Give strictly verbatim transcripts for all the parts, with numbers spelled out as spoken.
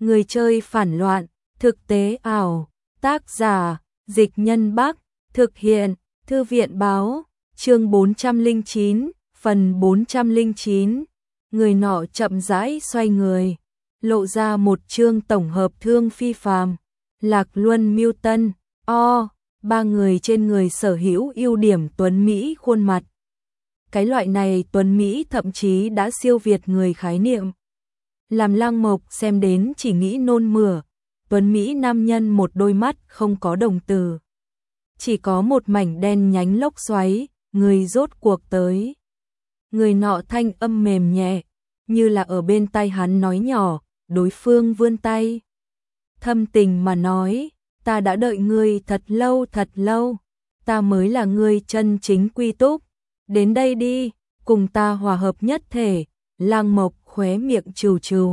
Người chơi phản loạn, thực tế ảo, tác giả, Dịch Nhân Bắc, thực hiện, Thư viện báo, chương bốn trăm lẻ chín, phần bốn trăm lẻ chín. Người nọ chậm rãi xoay người, lộ ra một chương tổng hợp Thương Phi Phàm, Lạc Luân Miêu Tân, O, ba người trên người sở hữu ưu điểm tuấn mỹ khuôn mặt. Cái loại này tuấn mỹ thậm chí đã siêu việt người khái niệm. Làm Lăng Mộc xem đến chỉ nghĩ nôn mửa, tuấn mỹ nam nhân một đôi mắt không có đồng tử. Chỉ có một mảnh đen nhánh lốc xoáy, người rốt cuộc tới. Người nọ thanh âm mềm nhẹ, như là ở bên tai hắn nói nhỏ, đối phương vươn tay. Thâm tình mà nói, ta đã đợi ngươi thật lâu thật lâu, ta mới là ngươi chân chính quy túc. Đến đây đi, cùng ta hòa hợp nhất thể. Lăng Mộc khóe miệng trừ trừ.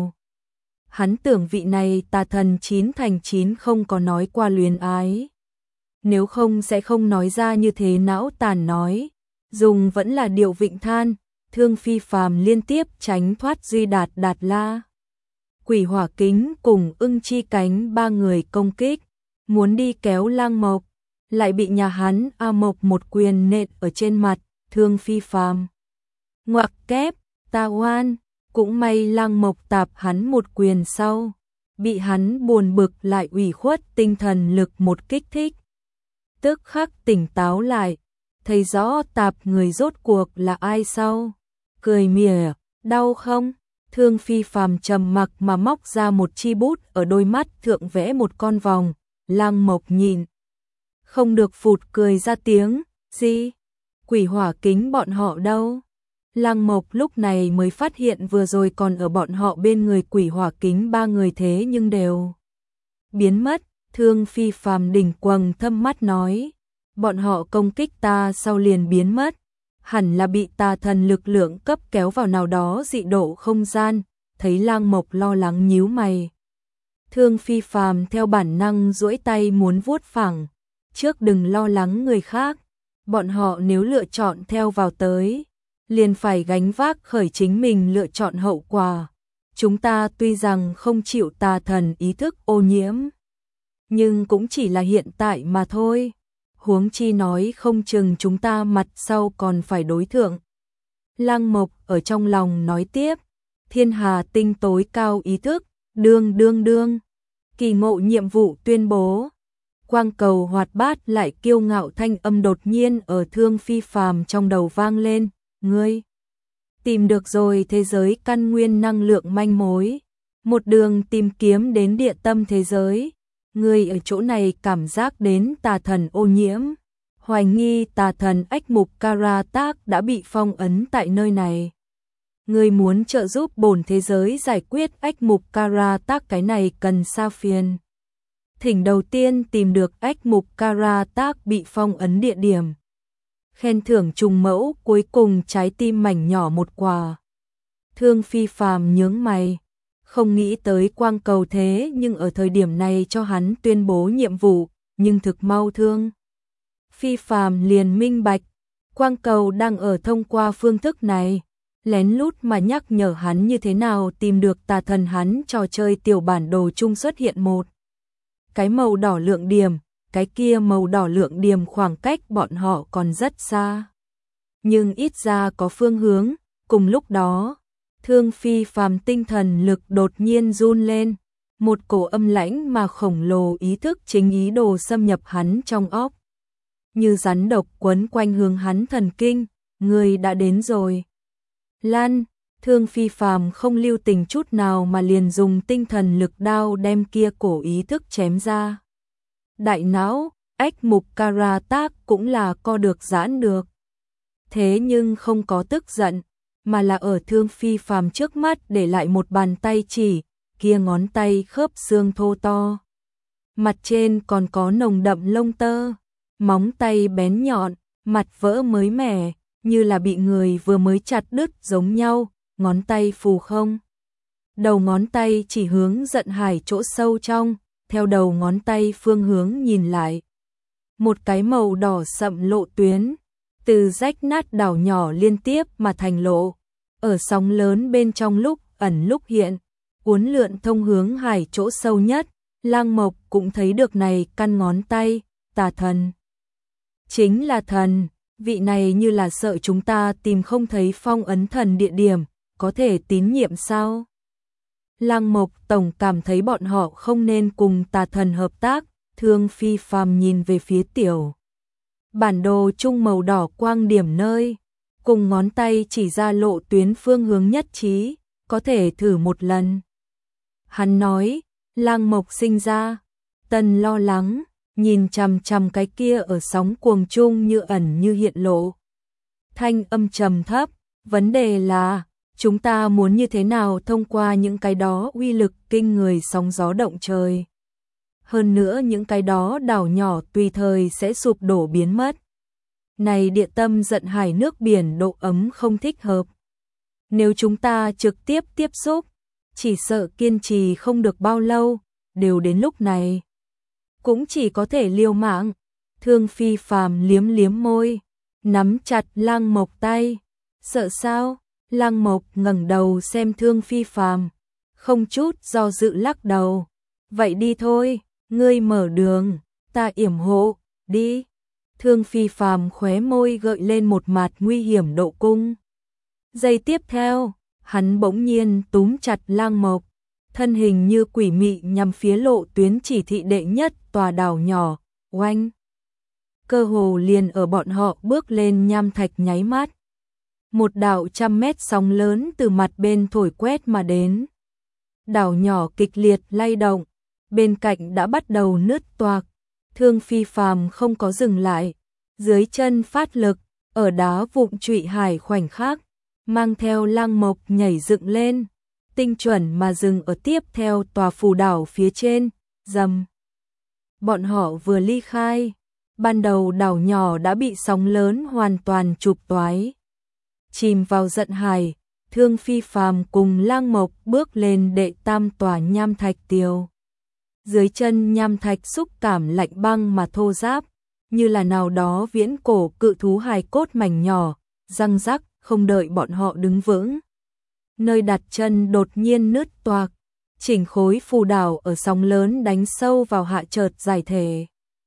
Hắn tưởng vị này tà thần chín thành chín không có nói qua luyến ái. Nếu không sẽ không nói ra như thế não tàn nói. Dùng vẫn là điệu vịnh than, Thương Phi Phàm liên tiếp tránh thoát Duy Đạt Đạt La. Quỷ Hỏa Kính cùng Ưng Chi Cánh ba người công kích, muốn đi kéo Lăng Mộc, lại bị nhà hắn A Mộc một quyền nện ở trên mặt. Thương Phi Phàm ngoặc kép, ta oan, cũng may Lăng Mộc tạp hắn một quyền sau, bị hắn buồn bực lại ủy khuất tinh thần lực một kích thích. Tức khắc tỉnh táo lại, thấy rõ tạp người rốt cuộc là ai sau, cười mỉa, đau không? Thương Phi Phàm trầm mặc mà móc ra một chi bút ở đôi mắt thượng vẽ một con vòng. Lăng Mộc nhìn, không được phụt cười ra tiếng, gì? Quỷ Hỏa Kính bọn họ đâu? Lăng Mộc lúc này mới phát hiện vừa rồi còn ở bọn họ bên người Quỷ Hỏa Kính ba người thế nhưng đều biến mất. Thương Phi Phàm đỉnh quầng thâm mắt nói, bọn họ công kích ta sau liền biến mất, hẳn là bị tà thần lực lượng cấp kéo vào nào đó dị độ không gian. Thấy Lăng Mộc lo lắng nhíu mày, Thương Phi Phàm theo bản năng duỗi tay muốn vuốt phẳng, trước đừng lo lắng người khác, bọn họ nếu lựa chọn theo vào tới, liền phải gánh vác khởi chính mình lựa chọn hậu quả. Chúng ta tuy rằng không chịu tà thần ý thức ô nhiễm, nhưng cũng chỉ là hiện tại mà thôi. Huống chi nói không chừng chúng ta mặt sau còn phải đối thượng. Lăng Mộc ở trong lòng nói tiếp, thiên hà tinh tối cao ý thức, đương đương đương, kỳ ngộ nhiệm vụ tuyên bố. Quang cầu hoạt bát lại kiêu ngạo thanh âm đột nhiên ở Thương Phi Phàm trong đầu vang lên, ngươi tìm được rồi thế giới căn nguyên năng lượng manh mối, một đường tìm kiếm đến địa tâm thế giới, ngươi ở chỗ này cảm giác đến tà thần ô nhiễm, hoài nghi tà thần Ách Mục Karatak đã bị phong ấn tại nơi này. Ngươi muốn trợ giúp bổn thế giới giải quyết Ách Mục Karatak, cái này cần sao phiền. Thỉnh đầu tiên tìm được Ách Mục Karatak bị phong ấn địa điểm. Khen thưởng trùng mẫu, cuối cùng trái tim mảnh nhỏ một quả. Thương Phi Phàm nhướng mày, không nghĩ tới quang cầu thế nhưng ở thời điểm này cho hắn tuyên bố nhiệm vụ, nhưng thực mau Thương Phi Phàm liền minh bạch, quang cầu đang ở thông qua phương thức này, lén lút mà nhắc nhở hắn như thế nào tìm được tà thần. Hắn trò chơi tiểu bản đồ chung xuất hiện một cái màu đỏ lượng điểm, cái kia màu đỏ lượng điểm khoảng cách bọn họ còn rất xa, nhưng ít ra có phương hướng. Cùng lúc đó, Thương Phi Phàm tinh thần lực đột nhiên run lên, một cổ âm lãnh mà khổng lồ ý thức chính ý đồ xâm nhập hắn trong óc, như rắn độc quấn quanh hướng hắn thần kinh. Người đã đến rồi. Lan, Thương Phi Phàm không lưu tình chút nào mà liền dùng tinh thần lực đao đem kia cổ ý thức chém ra. Đại não, Ách Mục Karatak cũng là co được giãn được. Thế nhưng không có tức giận, mà là ở Thương Phi Phàm trước mắt để lại một bàn tay chỉ, kia ngón tay khớp xương thô to. Mặt trên còn có nồng đậm lông tơ, móng tay bén nhọn, mặt vỡ mới mẻ, như là bị người vừa mới chặt đứt giống nhau. Ngón tay phù không, đầu ngón tay chỉ hướng Giận Hải chỗ sâu trong, theo đầu ngón tay phương hướng nhìn lại, một cái màu đỏ sậm lộ tuyến, từ rách nát đảo nhỏ liên tiếp mà thành lộ, ở sóng lớn bên trong lúc ẩn lúc hiện, uốn lượn thông hướng hải chỗ sâu nhất. Lăng Mộc cũng thấy được này căn ngón tay, tà thần. Chính là thần, vị này như là sợ chúng ta tìm không thấy phong ấn thần địa điểm, có thể tín nhiệm sao? Lăng Mộc tổng cảm thấy bọn họ không nên cùng tà thần hợp tác. Thương Phi Phàm nhìn về phía tiểu bản đồ trung màu đỏ quang điểm nơi, cùng ngón tay chỉ ra lộ tuyến phương hướng nhất trí, có thể thử một lần. Hắn nói, Lăng Mộc sinh ra, Tần lo lắng, nhìn chằm chằm cái kia ở sóng cuồng trung như ẩn như hiện lộ. Thanh âm trầm thấp, vấn đề là, chúng ta muốn như thế nào thông qua những cái đó uy lực kinh người sóng gió động trời. Hơn nữa những cái đó đảo nhỏ tùy thời sẽ sụp đổ biến mất. Này địa tâm giận hải nước biển độ ấm không thích hợp. Nếu chúng ta trực tiếp tiếp xúc, chỉ sợ kiên trì không được bao lâu, đều đến lúc này. Cũng chỉ có thể liều mạng. Thương Phi Phàm liếm liếm môi, nắm chặt Lăng Mộc tay. Sợ sao? Lăng Mộc ngẩng đầu xem Thương Phi Phàm, không chút do dự lắc đầu. Vậy đi thôi, ngươi mở đường, ta yểm hộ, đi. Thương Phi Phàm khóe môi gợi lên một mặt nguy hiểm độ cung. Giây tiếp theo, hắn bỗng nhiên túm chặt Lăng Mộc, thân hình như quỷ mị nhằm phía lộ tuyến chỉ thị đệ nhất tòa đảo nhỏ, oanh. Cơ hồ liền ở bọn họ bước lên nham thạch nháy mắt. Một đạo trăm mét sóng lớn từ mặt bên thổi quét mà đến. Đảo nhỏ kịch liệt lay động, bên cạnh đã bắt đầu nứt toạc. Thương Phi Phàm không có dừng lại, dưới chân phát lực, ở đá vụn trụy hải khoảnh khắc, mang theo Lăng Mộc nhảy dựng lên, tinh chuẩn mà dừng ở tiếp theo tòa phù đảo phía trên, rầm. Bọn họ vừa ly khai, ban đầu đảo nhỏ đã bị sóng lớn hoàn toàn chụp toái. Chìm vào giận hải, Thương Phi Phàm cùng Lăng Mộc bước lên đệ tam tòa nham thạch tiều. Dưới chân nham thạch xúc cảm lạnh băng mà thô ráp, như là nào đó viễn cổ cự thú hài cốt mảnh nhỏ, răng rắc, không đợi bọn họ đứng vững. Nơi đặt chân đột nhiên nứt toạc, chỉnh khối phù đảo ở sóng lớn đánh sâu vào hạ chợt giải thể.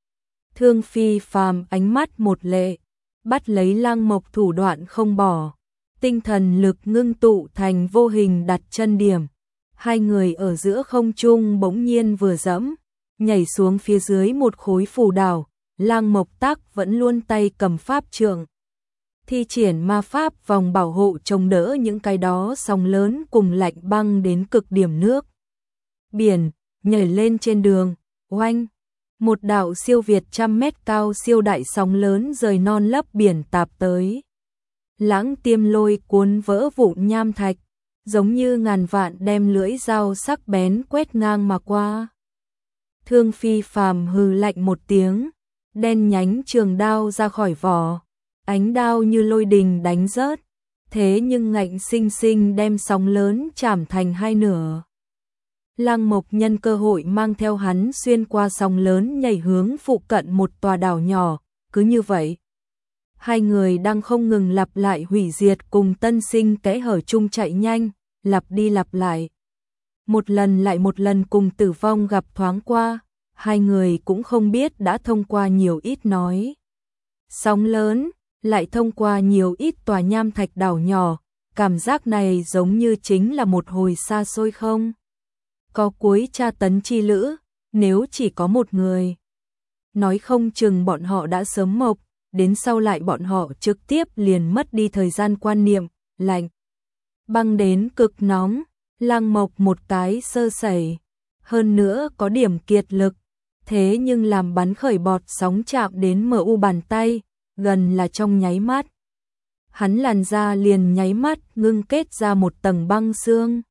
Thương Phi Phàm ánh mắt một lệ, bắt lấy Lăng Mộc thủ đoạn không bỏ, tinh thần lực ngưng tụ thành vô hình đặt chân điểm. Hai người ở giữa không trung bỗng nhiên vừa dẫm, nhảy xuống phía dưới một khối phù đảo. Lăng Mộc Tắc vẫn luôn tay cầm pháp trượng, thi triển ma pháp vòng bảo hộ chống đỡ những cái đó sóng lớn cùng lạnh băng đến cực điểm nước biển, nhảy lên trên đường, oanh, một đạo siêu việt trăm mét cao siêu đại sóng lớn rời non lấp biển tạp tới. Lãng tiêm lôi cuốn vỡ vụn nham thạch, giống như ngàn vạn đem lưỡi dao sắc bén quét ngang mà qua. Thương Phi Phàm hừ lạnh một tiếng, đen nhánh trường đao ra khỏi vỏ, ánh đao như lôi đình đánh rớt, thế nhưng ngạnh sinh sinh đem sóng lớn chảm thành hai nửa. Lăng Mộc nhân cơ hội mang theo hắn xuyên qua sóng lớn nhảy hướng phụ cận một tòa đảo nhỏ, cứ như vậy. Hai người đang không ngừng lặp lại hủy diệt cùng tân sinh kẽ hở chung chạy nhanh, lặp đi lặp lại. Một lần lại một lần cùng tử vong gặp thoáng qua, hai người cũng không biết đã thông qua nhiều ít nói. Sóng lớn, lại thông qua nhiều ít tòa nham thạch đảo nhỏ, cảm giác này giống như chính là một hồi xa xôi không? Có cuối tra tấn chi lữ, nếu chỉ có một người. Nói không chừng bọn họ đã sớm mộc, đến sau lại bọn họ trực tiếp liền mất đi thời gian quan niệm, lạnh. Băng đến cực nóng, Lăng Mộc một cái sơ sẩy, hơn nữa có điểm kiệt lực, thế nhưng làm bắn khởi bọt sóng chạm đến mờ u bàn tay, gần là trong nháy mắt. Hắn làn da liền nháy mắt ngưng kết ra một tầng băng xương.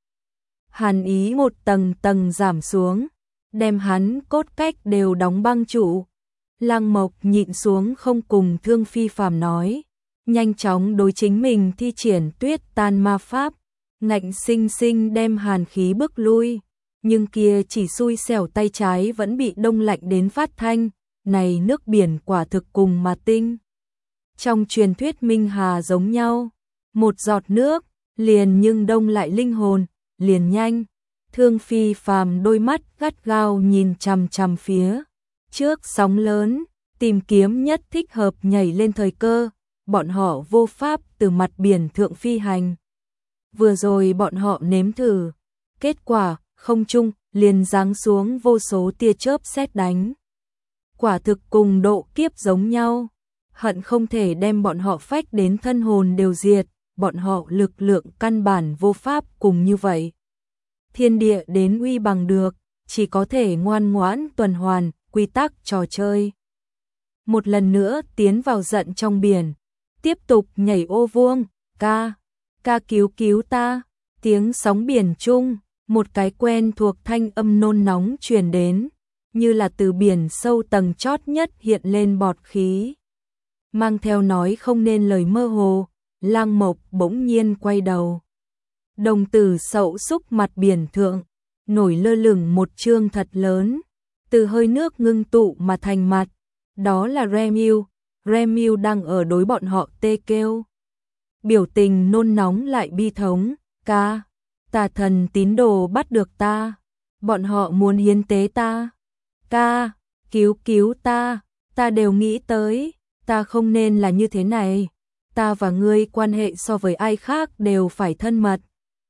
Hàn ý một tầng tầng giảm xuống, đem hắn cốt cách đều đóng băng trụ. Lăng Mộc nhịn xuống không cùng Thương Phi Phàm nói, nhanh chóng đối chính mình thi triển tuyết tan ma pháp, ngạnh sinh sinh đem hàn khí bức lui, nhưng kia chỉ xui xẻo tay trái vẫn bị đông lạnh đến phát thanh, này nước biển quả thực cùng mà tinh. Trong truyền thuyết Minh Hà giống nhau, một giọt nước, liền nhưng đông lại linh hồn, liền nhanh, Thương Phi Phàm đôi mắt gắt gao nhìn chằm chằm phía trước sóng lớn, tìm kiếm nhất thích hợp nhảy lên thời cơ, bọn họ vô pháp từ mặt biển thượng phi hành. Vừa rồi bọn họ nếm thử, kết quả không trung liền giáng xuống vô số tia chớp sét đánh. Quả thực cùng độ kiếp giống nhau, hận không thể đem bọn họ phách đến thân hồn đều diệt, bọn họ lực lượng căn bản vô pháp cùng như vậy. Thiên địa đến uy bằng được, chỉ có thể ngoan ngoãn tuần hoàn, quy tắc trò chơi. Một lần nữa tiến vào giận trong biển, tiếp tục nhảy ô vuông, ca, ca cứu cứu ta, tiếng sóng biển chung, một cái quen thuộc thanh âm nôn nóng truyền đến, như là từ biển sâu tầng chót nhất hiện lên bọt khí. Mang theo nói không nên lời mơ hồ, Lăng Mộc bỗng nhiên quay đầu. Đồng tử sậu xúc mặt biển thượng, nổi lơ lửng một chương thật lớn, từ hơi nước ngưng tụ mà thành mặt, đó là Remiu, Remiu đang ở đối bọn họ tê kêu. Biểu tình nôn nóng lại bi thống, ca, tà thần tín đồ bắt được ta, bọn họ muốn hiến tế ta, ca, cứu cứu ta, ta đều nghĩ tới, ta không nên là như thế này, ta và ngươi quan hệ so với ai khác đều phải thân mật.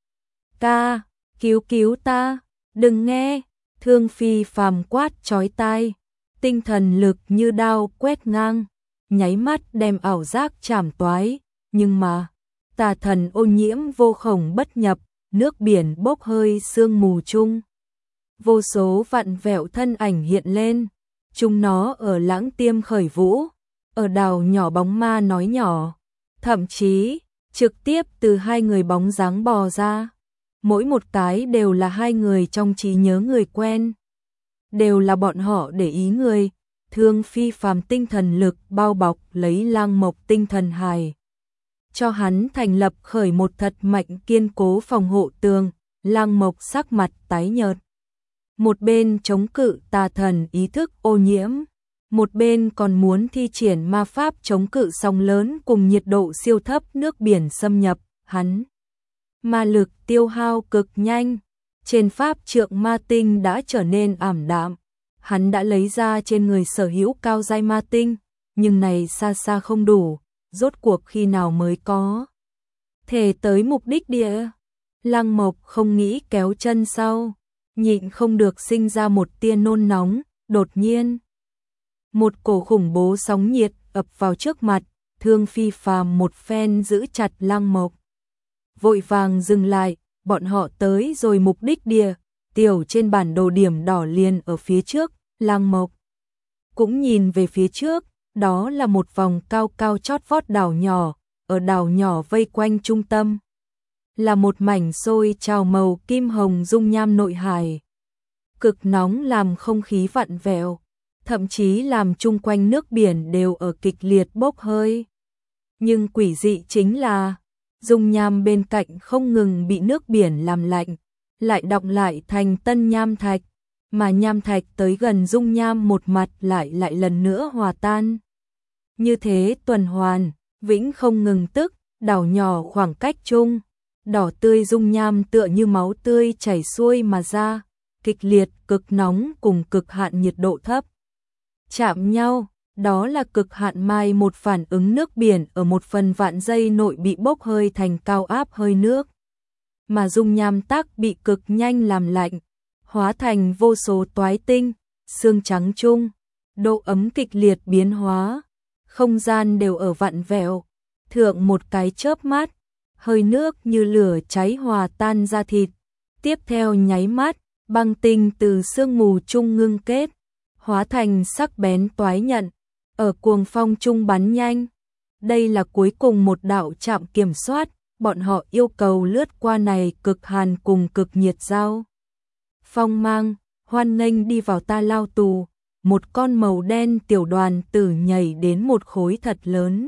Ca, cứu cứu ta, đừng nghe, Thương Phi Phàm quát chói tai, tinh thần lực như đao quét ngang, nháy mắt đem ảo giác chảm toái, nhưng mà, tà thần ô nhiễm vô khổng bất nhập, nước biển bốc hơi sương mù chung. Vô số vặn vẹo thân ảnh hiện lên, chúng nó ở lãng tiêm khởi vũ, ở đào nhỏ bóng ma nói nhỏ, thậm chí, trực tiếp từ hai người bóng dáng bò ra. Mỗi một cái đều là hai người trong trí nhớ người quen. Đều là bọn họ để ý người, Thương Phi Phàm tinh thần lực bao bọc lấy Lăng Mộc tinh thần hài. Cho hắn thành lập khởi một thật mạnh kiên cố phòng hộ tường, Lăng Mộc sắc mặt tái nhợt. Một bên chống cự tà thần ý thức ô nhiễm, một bên còn muốn thi triển ma pháp chống cự sóng lớn cùng nhiệt độ siêu thấp nước biển xâm nhập, hắn. Ma lực tiêu hao cực nhanh, trên pháp trượng ma tinh đã trở nên ảm đạm, hắn đã lấy ra trên người sở hữu cao giai ma tinh, nhưng này xa xa không đủ, rốt cuộc khi nào mới có thể tới mục đích địa. Lăng Mộc không nghĩ kéo chân sau, nhịn không được sinh ra một tia nôn nóng, đột nhiên. Một cổ khủng bố sóng nhiệt ập vào trước mặt, Thương Phi Phàm một phen giữ chặt Lăng Mộc. Vội vàng dừng lại, bọn họ tới rồi mục đích địa, tiểu trên bản đồ điểm đỏ liền ở phía trước, Lăng Mộc cũng nhìn về phía trước, đó là một vòng cao cao chót vót đảo nhỏ, ở đảo nhỏ vây quanh trung tâm là một mảnh sôi trào màu kim hồng dung nham nội hải. Cực nóng làm không khí vặn vẹo, thậm chí làm chung quanh nước biển đều ở kịch liệt bốc hơi. Nhưng quỷ dị chính là dung nham bên cạnh không ngừng bị nước biển làm lạnh, lại đọng lại thành tân nham thạch, mà nham thạch tới gần dung nham một mặt lại lại lần nữa hòa tan. Như thế tuần hoàn, vĩnh không ngừng tức, đảo nhỏ khoảng cách chung, đỏ tươi dung nham tựa như máu tươi chảy xuôi mà ra, kịch liệt, cực nóng cùng cực hạn nhiệt độ thấp. Chạm nhau, đó là cực hạn mai một phản ứng nước biển ở một phần vạn giây nội bị bốc hơi thành cao áp hơi nước. Mà dung nham tắc bị cực nhanh làm lạnh, hóa thành vô số toái tinh, xương trắng chung, độ ấm kịch liệt biến hóa, không gian đều ở vặn vẹo, thượng một cái chớp mắt, hơi nước như lửa cháy hòa tan ra thịt, tiếp theo nháy mắt, băng tinh từ sương mù chung ngưng kết, hóa thành sắc bén toái nhận, ở cuồng phong chung bắn nhanh. Đây là cuối cùng một đạo trạm kiểm soát, bọn họ yêu cầu lướt qua này cực hàn cùng cực nhiệt giao. Phong mang, hoan nghênh đi vào ta lao tù, một con màu đen tiểu đoàn tử nhảy đến một khối thật lớn.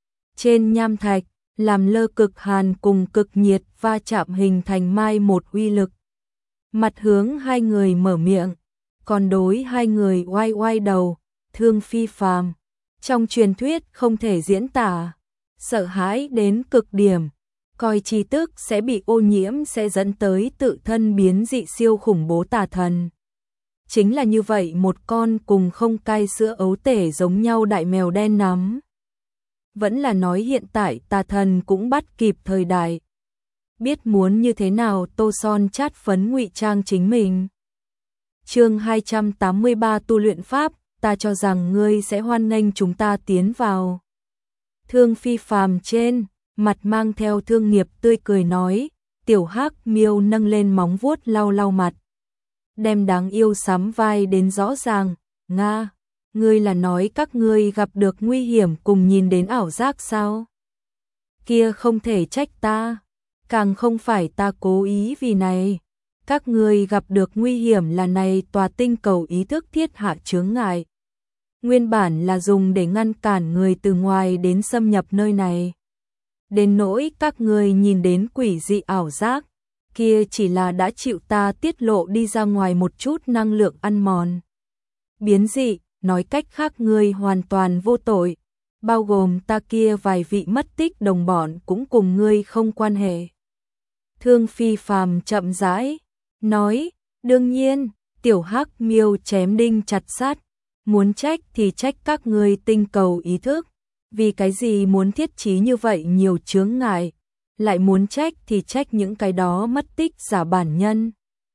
Trên nham thạch, làm lơ cực hàn cùng cực nhiệt va chạm hình thành mai một uy lực. Mặt hướng hai người mở miệng, còn đối hai người oai oai đầu, Thương Phi Phàm. Trong truyền thuyết không thể diễn tả, sợ hãi đến cực điểm, coi chi tức sẽ bị ô nhiễm sẽ dẫn tới tự thân biến dị siêu khủng bố tà thần. Chính là như vậy một con cùng không cai sữa ấu tể giống nhau đại mèo đen nắm. Vẫn là nói hiện tại tà thần cũng bắt kịp thời đại. Biết muốn như thế nào tô son chát phấn ngụy trang chính mình. Chương hai trăm tám mươi ba tu luyện pháp, ta cho rằng ngươi sẽ hoan nghênh chúng ta tiến vào. Thương Phi Phàm trên, mặt mang theo thương nghiệp tươi cười nói, tiểu hắc miêu nâng lên móng vuốt lau lau mặt. Đem đáng yêu sắm vai đến rõ ràng, Nga, ngươi là nói các ngươi gặp được nguy hiểm cùng nhìn đến ảo giác sao? Kia không thể trách ta, càng không phải ta cố ý vì này. Các ngươi gặp được nguy hiểm là này tòa tinh cầu ý thức thiết hạ chướng ngại. Nguyên bản là dùng để ngăn cản người từ ngoài đến xâm nhập nơi này. Đến nỗi các ngươi nhìn đến quỷ dị ảo giác, kia chỉ là đã chịu ta tiết lộ đi ra ngoài một chút năng lượng ăn mòn. Biến dị, nói cách khác ngươi hoàn toàn vô tội, bao gồm ta kia vài vị mất tích đồng bọn cũng cùng ngươi không quan hệ. Thương Phi Phàm chậm rãi nói, đương nhiên, tiểu hắc miêu chém đinh chặt sắt, muốn trách thì trách các ngươi tinh cầu ý thức, vì cái gì muốn thiết trí như vậy nhiều chướng ngại, lại muốn trách thì trách những cái đó mất tích giả bản nhân.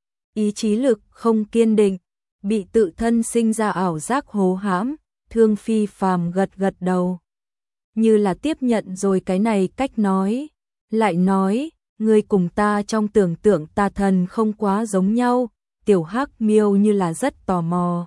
Ý chí lực không kiên định, bị tự thân sinh ra ảo giác hố hãm, Thương Phi Phàm gật gật đầu. Như là tiếp nhận rồi cái này cách nói, lại nói, ngươi cùng ta trong tưởng tượng tà thần không quá giống nhau, tiểu hắc miêu như là rất tò mò.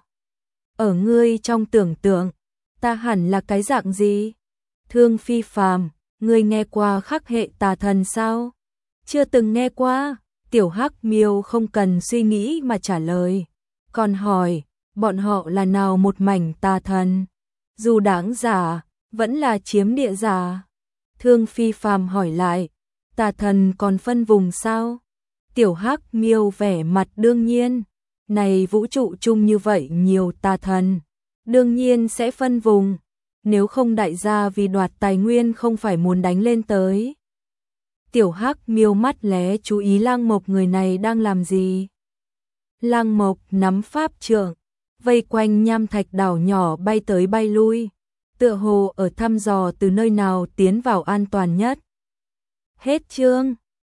Ở ngươi trong tưởng tượng, ta hẳn là cái dạng gì? Thương Phi Phàm, ngươi nghe qua khắc hệ tà thần sao? Chưa từng nghe qua, tiểu hắc miêu không cần suy nghĩ mà trả lời. Còn hỏi, bọn họ là nào một mảnh tà thần? Dù đáng giả, vẫn là chiếm địa giả. Thương Phi Phàm hỏi lại, tà thần còn phân vùng sao? Tiểu hắc miêu vẻ mặt đương nhiên, này vũ trụ chung như vậy nhiều tà thần, đương nhiên sẽ phân vùng, nếu không đại gia vì đoạt tài nguyên không phải muốn đánh lên tới. Tiểu hắc miêu mắt lé chú ý Lang Mộc người này đang làm gì. Lang Mộc nắm pháp trượng, vây quanh nham thạch đảo nhỏ bay tới bay lui, tựa hồ ở thăm dò từ nơi nào tiến vào an toàn nhất. Hết chương.